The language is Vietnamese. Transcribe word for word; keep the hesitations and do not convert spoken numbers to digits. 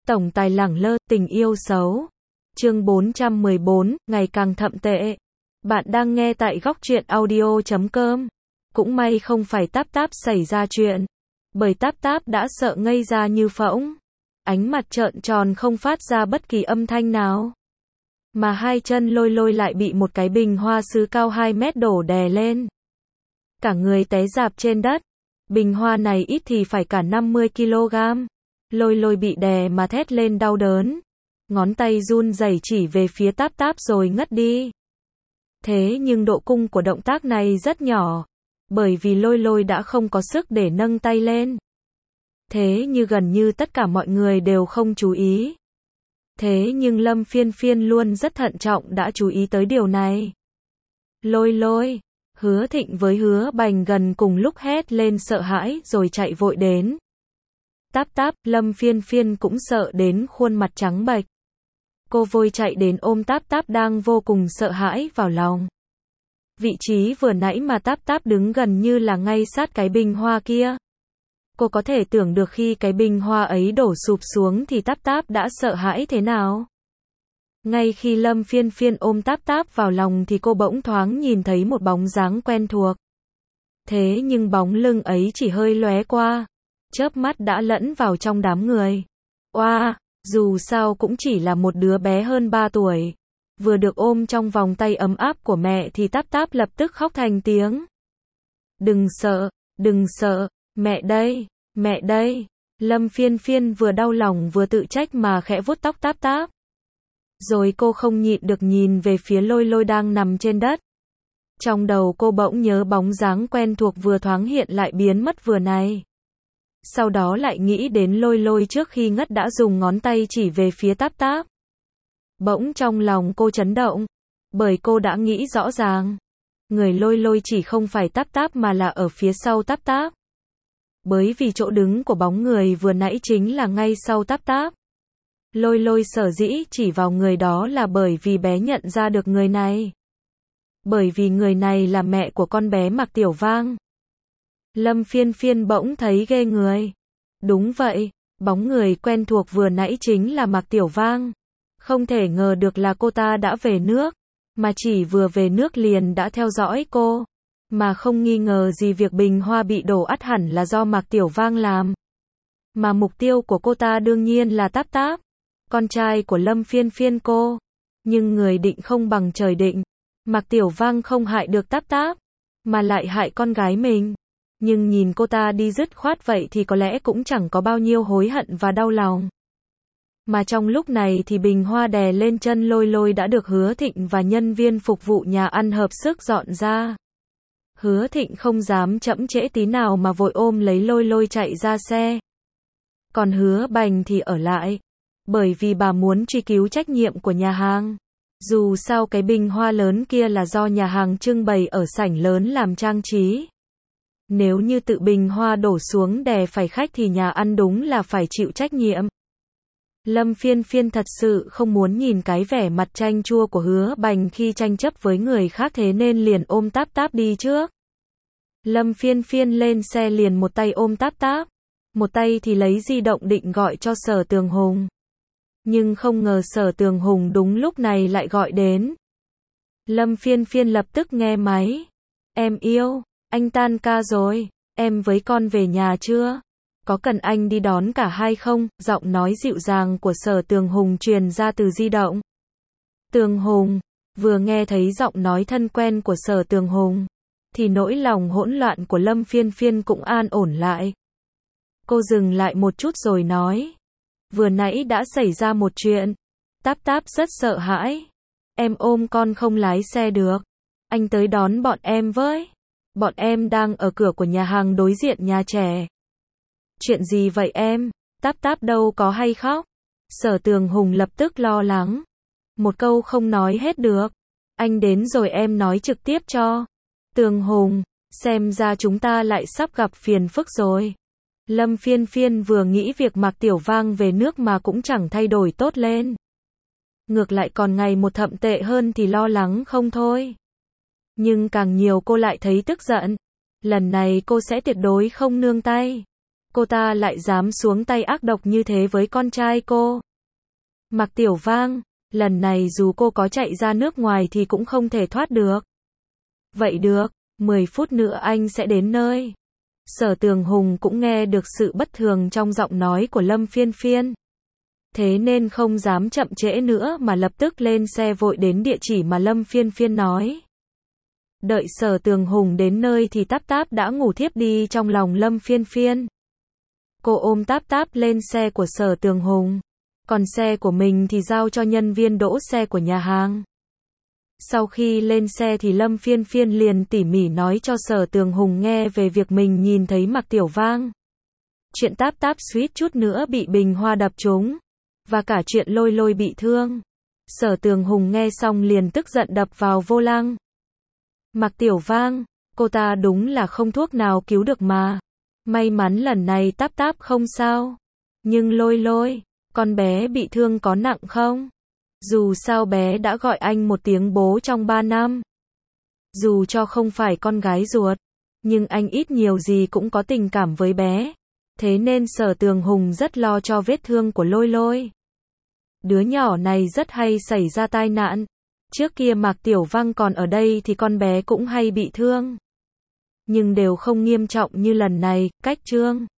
Tổng tài lẳng lơ, tình yêu xấu. Chương bốn trăm mười bốn, ngày càng thậm tệ. Bạn đang nghe tại góc truyện audio chấm com. Cũng may không phải Táp Táp xảy ra chuyện. Bởi Táp Táp đã sợ ngây ra như phỗng. Ánh mặt trợn tròn không phát ra bất kỳ âm thanh nào. Mà hai chân Lôi Lôi lại bị một cái bình hoa sứ cao hai mét đổ đè lên. Cả người té rạp trên đất. Bình hoa này ít thì phải cả năm mươi ki lô gam. Lôi Lôi bị đè mà thét lên đau đớn. Ngón tay run rẩy chỉ về phía Táp Táp rồi ngất đi. Thế nhưng độ cung của động tác này rất nhỏ. Bởi vì Lôi Lôi đã không có sức để nâng tay lên. Thế như gần như tất cả mọi người đều không chú ý. Thế nhưng Lâm Phiên Phiên luôn rất thận trọng đã chú ý tới điều này. Lôi Lôi, Hứa Thịnh với Hứa Bành gần cùng lúc hét lên sợ hãi rồi chạy vội đến. Táp Táp, Lâm Phiên Phiên cũng sợ đến khuôn mặt trắng bệch. Cô vội chạy đến ôm Táp Táp đang vô cùng sợ hãi vào lòng. Vị trí vừa nãy mà Táp Táp đứng gần như là ngay sát cái bình hoa kia. Cô có thể tưởng được khi cái bình hoa ấy đổ sụp xuống thì Táp Táp đã sợ hãi thế nào. Ngay khi Lâm Phiên Phiên ôm Táp Táp vào lòng thì cô bỗng thoáng nhìn thấy một bóng dáng quen thuộc. Thế nhưng bóng lưng ấy chỉ hơi lóe qua, chớp mắt đã lẫn vào trong đám người. Oa, dù sao cũng chỉ là một đứa bé hơn ba tuổi. Vừa được ôm trong vòng tay ấm áp của mẹ thì Táp Táp lập tức khóc thành tiếng. Đừng sợ, đừng sợ, mẹ đây, mẹ đây. Lâm Phiên Phiên vừa đau lòng vừa tự trách mà khẽ vuốt tóc Táp Táp. Rồi cô không nhịn được nhìn về phía Lôi Lôi đang nằm trên đất. Trong đầu cô bỗng nhớ bóng dáng quen thuộc vừa thoáng hiện lại biến mất vừa này. Sau đó lại nghĩ đến Lôi Lôi trước khi ngất đã dùng ngón tay chỉ về phía Táp Táp. Bỗng trong lòng cô chấn động. Bởi cô đã nghĩ rõ ràng. Người Lôi Lôi chỉ không phải Táp Táp mà là ở phía sau Táp Táp. Bởi vì chỗ đứng của bóng người vừa nãy chính là ngay sau Táp Táp. Lôi Lôi sở dĩ chỉ vào người đó là bởi vì bé nhận ra được người này. Bởi vì người này là mẹ của con bé Mạc Tiểu Vang. Lâm Phiên Phiên bỗng thấy ghê người. Đúng vậy, bóng người quen thuộc vừa nãy chính là Mạc Tiểu Vang. Không thể ngờ được là cô ta đã về nước, mà chỉ vừa về nước liền đã theo dõi cô. Mà không nghi ngờ gì việc bình hoa bị đổ ắt hẳn là do Mạc Tiểu Vang làm. Mà mục tiêu của cô ta đương nhiên là Táp Táp, con trai của Lâm Phiên Phiên cô. Nhưng người định không bằng trời định. Mạc Tiểu Vang không hại được Táp Táp, mà lại hại con gái mình. Nhưng nhìn cô ta đi dứt khoát vậy thì có lẽ cũng chẳng có bao nhiêu hối hận và đau lòng. Mà trong lúc này thì bình hoa đè lên chân Lôi Lôi đã được Hứa Thịnh và nhân viên phục vụ nhà ăn hợp sức dọn ra. Hứa Thịnh không dám chậm trễ tí nào mà vội ôm lấy Lôi Lôi chạy ra xe. Còn Hứa Bành thì ở lại. Bởi vì bà muốn truy cứu trách nhiệm của nhà hàng. Dù sao cái bình hoa lớn kia là do nhà hàng trưng bày ở sảnh lớn làm trang trí. Nếu như tự bình hoa đổ xuống đè phải khách thì nhà ăn đúng là phải chịu trách nhiệm. Lâm Phiên Phiên thật sự không muốn nhìn cái vẻ mặt chanh chua của Hứa Bành khi tranh chấp với người khác thế nên liền ôm Táp Táp đi trước. Lâm Phiên Phiên lên xe liền một tay ôm Táp Táp, một tay thì lấy di động định gọi cho Sở Tường Hùng. Nhưng không ngờ Sở Tường Hùng đúng lúc này lại gọi đến. Lâm Phiên Phiên lập tức nghe máy. Em yêu, anh tan ca rồi, em với con về nhà chưa? Có cần anh đi đón cả hai không? Giọng nói dịu dàng của Sở Tường Hùng truyền ra từ di động. Tường Hùng, vừa nghe thấy giọng nói thân quen của Sở Tường Hùng, thì nỗi lòng hỗn loạn của Lâm Phiên Phiên cũng an ổn lại. Cô dừng lại một chút rồi nói. Vừa nãy đã xảy ra một chuyện. Táp Táp rất sợ hãi. Em ôm con không lái xe được. Anh tới đón bọn em với. Bọn em đang ở cửa của nhà hàng đối diện nhà trẻ. Chuyện gì vậy em? Táp Táp đâu có hay khóc. Sở Tường Hùng lập tức lo lắng. Một câu không nói hết được. Anh đến rồi em nói trực tiếp cho. Tường Hùng, xem ra chúng ta lại sắp gặp phiền phức rồi. Lâm Phiên Phiên vừa nghĩ việc Mạc Tiểu Vang về nước mà cũng chẳng thay đổi tốt lên. Ngược lại còn ngày một thậm tệ hơn thì lo lắng không thôi. Nhưng càng nhiều cô lại thấy tức giận. Lần này cô sẽ tuyệt đối không nương tay. cô ta lại dám xuống tay ác độc như thế với con trai cô. Mạc Tiểu Vang, lần này dù cô có chạy ra nước ngoài thì cũng không thể thoát được. Vậy được, mười phút nữa anh sẽ đến nơi. Sở Tường Hùng cũng nghe được sự bất thường trong giọng nói của Lâm Phiên Phiên. Thế nên không dám chậm trễ nữa mà lập tức lên xe vội đến địa chỉ mà Lâm Phiên Phiên nói. Đợi Sở Tường Hùng đến nơi thì Táp Táp đã ngủ thiếp đi trong lòng Lâm Phiên Phiên. Cô ôm Táp Táp lên xe của Sở Tường Hùng, còn xe của mình thì giao cho nhân viên đỗ xe của nhà hàng. Sau khi lên xe thì Lâm Phiên Phiên liền tỉ mỉ nói cho Sở Tường Hùng nghe về việc mình nhìn thấy Mạc Tiểu Vang. Chuyện Táp Táp suýt chút nữa bị bình hoa đập trúng, và cả chuyện Lôi Lôi bị thương. Sở Tường Hùng nghe xong liền tức giận đập vào vô lăng. Mạc Tiểu Vang, cô ta đúng là không thuốc nào cứu được mà. May mắn lần này Táp Táp không sao. Nhưng Lôi Lôi, con bé bị thương có nặng không? Dù sao bé đã gọi anh một tiếng bố trong ba năm. Dù cho không phải con gái ruột, nhưng anh ít nhiều gì cũng có tình cảm với bé. Thế nên Sở Tường Hùng rất lo cho vết thương của Lôi Lôi. Đứa nhỏ này rất hay xảy ra tai nạn. Trước kia Mạc Tiểu Vang còn ở đây thì con bé cũng hay bị thương. Nhưng đều không nghiêm trọng như lần này, cách trương.